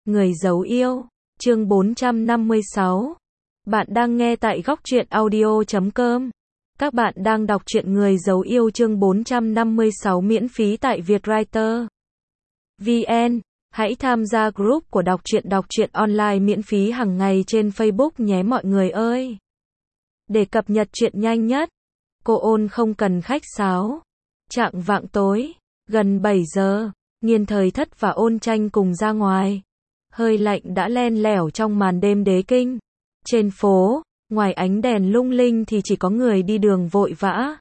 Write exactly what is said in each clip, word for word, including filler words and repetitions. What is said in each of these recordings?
Người giấu yêu, chương bốn trăm năm mươi sáu. Bạn đang nghe tại góc truyện audio chấm com. Các bạn đang đọc truyện Người giấu yêu chương bốn trăm năm mươi sáu miễn phí tại Vietwriter vê en. Hãy tham gia group của đọc truyện đọc truyện online miễn phí hàng ngày trên Facebook nhé mọi người ơi. Để cập nhật truyện nhanh nhất, cô ôn không cần khách sáo. Chạng vạng tối, gần bảy giờ, Nghiên Thời Thất và Ôn Tranh cùng ra ngoài. Hơi lạnh đã len lẻo trong màn đêm đế kinh. Trên phố, ngoài ánh đèn lung linh thì chỉ có người đi đường vội vã.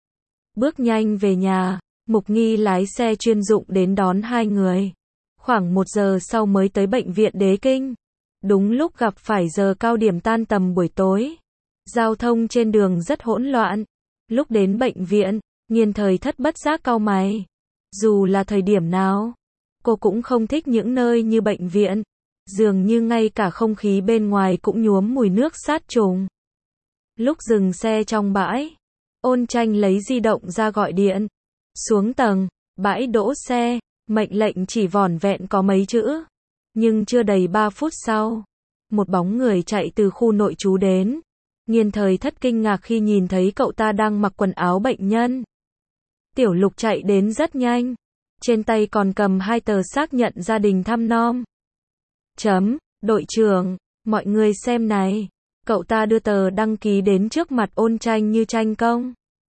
Bước nhanh về nhà, Mục Nghi lái xe chuyên dụng đến đón hai người. Khoảng một giờ sau mới tới bệnh viện đế kinh. Đúng lúc gặp phải giờ cao điểm tan tầm buổi tối. Giao thông trên đường rất hỗn loạn. Lúc đến bệnh viện, Nghiên Thời Thất bất giác cau mày. Dù là thời điểm nào, cô cũng không thích những nơi như bệnh viện. Dường như ngay cả không khí bên ngoài cũng nhuốm mùi nước sát trùng. Lúc dừng xe trong bãi, Ôn Tranh lấy di động ra gọi điện. Xuống tầng, bãi đỗ xe, mệnh lệnh chỉ vỏn vẹn có mấy chữ. Nhưng chưa đầy ba phút sau, một bóng người chạy từ khu nội trú đến. Nghiên Thời Thất kinh ngạc khi nhìn thấy cậu ta đang mặc quần áo bệnh nhân. Tiểu Lục chạy đến rất nhanh. Trên tay còn cầm hai tờ xác nhận gia đình thăm nom. Chấm, đội trưởng, mọi người xem này. Cậu ta đưa tờ đăng ký đến trước mặt Ôn Tranh như tranh công.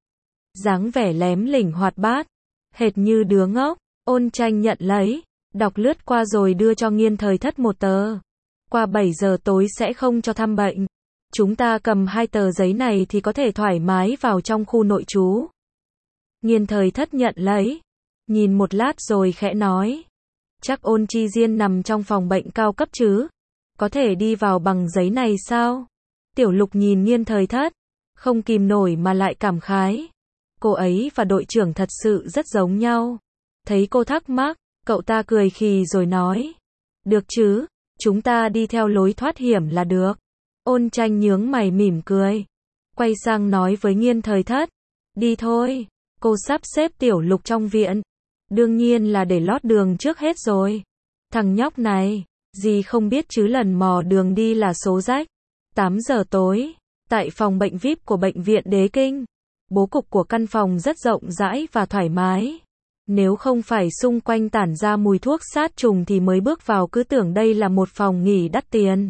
Dáng vẻ lém lỉnh hoạt bát, hệt như đứa ngốc. Ôn Tranh nhận lấy, đọc lướt qua rồi đưa cho Nghiên Thời Thất một tờ. Qua bảy giờ tối sẽ không cho thăm bệnh. Chúng ta cầm hai tờ giấy này thì có thể thoải mái vào trong khu nội trú. Nghiên Thời Thất nhận lấy, nhìn một lát rồi khẽ nói. Chắc Ôn Chi Diên nằm trong phòng bệnh cao cấp chứ? Có thể đi vào bằng giấy này sao? Tiểu Lục nhìn Nghiên Thời Thất, không kìm nổi mà lại cảm khái. Cô ấy và đội trưởng thật sự rất giống nhau. Thấy cô thắc mắc, cậu ta cười khì rồi nói. Được chứ, chúng ta đi theo lối thoát hiểm là được. Ôn Tranh nhướng mày mỉm cười. Quay sang nói với Nghiên Thời Thất. Đi thôi, cô sắp xếp Tiểu Lục trong viện. Đương nhiên là để lót đường trước hết rồi. Thằng nhóc này, gì không biết chứ lần mò đường đi là số rách. tám giờ tối, tại phòng bệnh vi ai pi của bệnh viện đế kinh. Bố cục của căn phòng rất rộng rãi và thoải mái. Nếu không phải xung quanh tản ra mùi thuốc sát trùng thì mới bước vào cứ tưởng đây là một phòng nghỉ đắt tiền.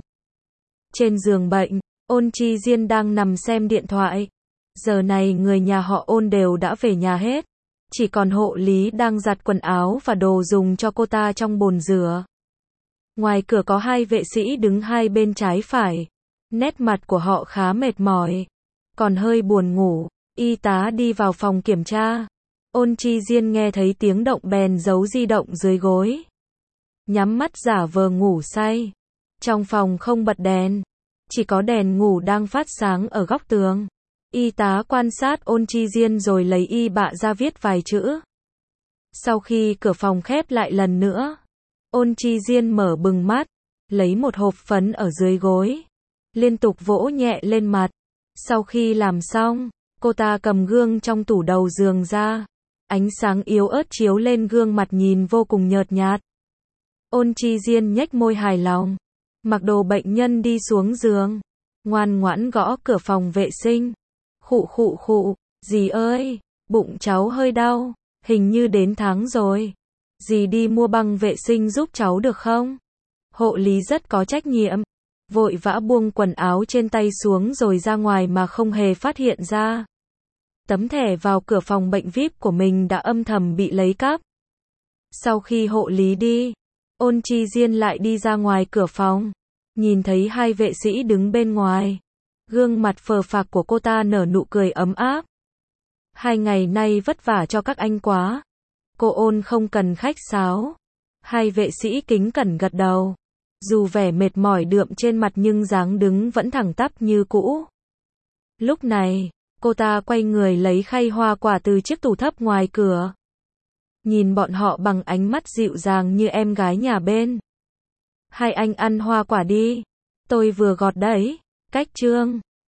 Trên giường bệnh, Ôn Chi Diên đang nằm xem điện thoại. Giờ này người nhà họ Ôn đều đã về nhà hết. Chỉ còn hộ lý đang giặt quần áo và đồ dùng cho cô ta trong bồn rửa. Ngoài cửa có hai vệ sĩ đứng hai bên trái phải. Nét mặt của họ khá mệt mỏi, còn hơi buồn ngủ. Y tá đi vào phòng kiểm tra. Ôn Chi Diên nghe thấy tiếng động bèn giấu di động dưới gối. Nhắm mắt giả vờ ngủ say. Trong phòng không bật đèn, chỉ có đèn ngủ đang phát sáng ở góc tường. Y tá quan sát Ôn Chi Diên rồi lấy y bạ ra viết vài chữ. Sau khi cửa phòng khép lại lần nữa, Ôn Chi Diên mở bừng mắt, lấy một hộp phấn ở dưới gối, liên tục vỗ nhẹ lên mặt. Sau khi làm xong, cô ta cầm gương trong tủ đầu giường ra. Ánh sáng yếu ớt chiếu lên gương mặt nhìn vô cùng nhợt nhạt. Ôn Chi Diên nhếch môi hài lòng, mặc đồ bệnh nhân đi xuống giường, ngoan ngoãn gõ cửa phòng vệ sinh. Khụ khụ khụ, dì ơi, bụng cháu hơi đau, hình như đến tháng rồi. Dì đi mua băng vệ sinh giúp cháu được không? Hộ lý rất có trách nhiệm, vội vã buông quần áo trên tay xuống rồi ra ngoài mà không hề phát hiện ra. Tấm thẻ vào cửa phòng bệnh vi ai pi của mình đã âm thầm bị lấy cắp. Sau khi hộ lý đi, Ôn Chi Diên lại đi ra ngoài cửa phòng, nhìn thấy hai vệ sĩ đứng bên ngoài. Gương mặt phờ phạc của cô ta nở nụ cười ấm áp. Hai ngày nay vất vả cho các anh quá. Cô Ôn không cần khách sáo. Hai vệ sĩ kính cẩn gật đầu. Dù vẻ mệt mỏi đượm trên mặt nhưng dáng đứng vẫn thẳng tắp như cũ. Lúc này, cô ta quay người lấy khay hoa quả từ chiếc tủ thấp ngoài cửa. Nhìn bọn họ bằng ánh mắt dịu dàng như em gái nhà bên. Hai anh ăn hoa quả đi. Tôi vừa gọt đấy. Cách chương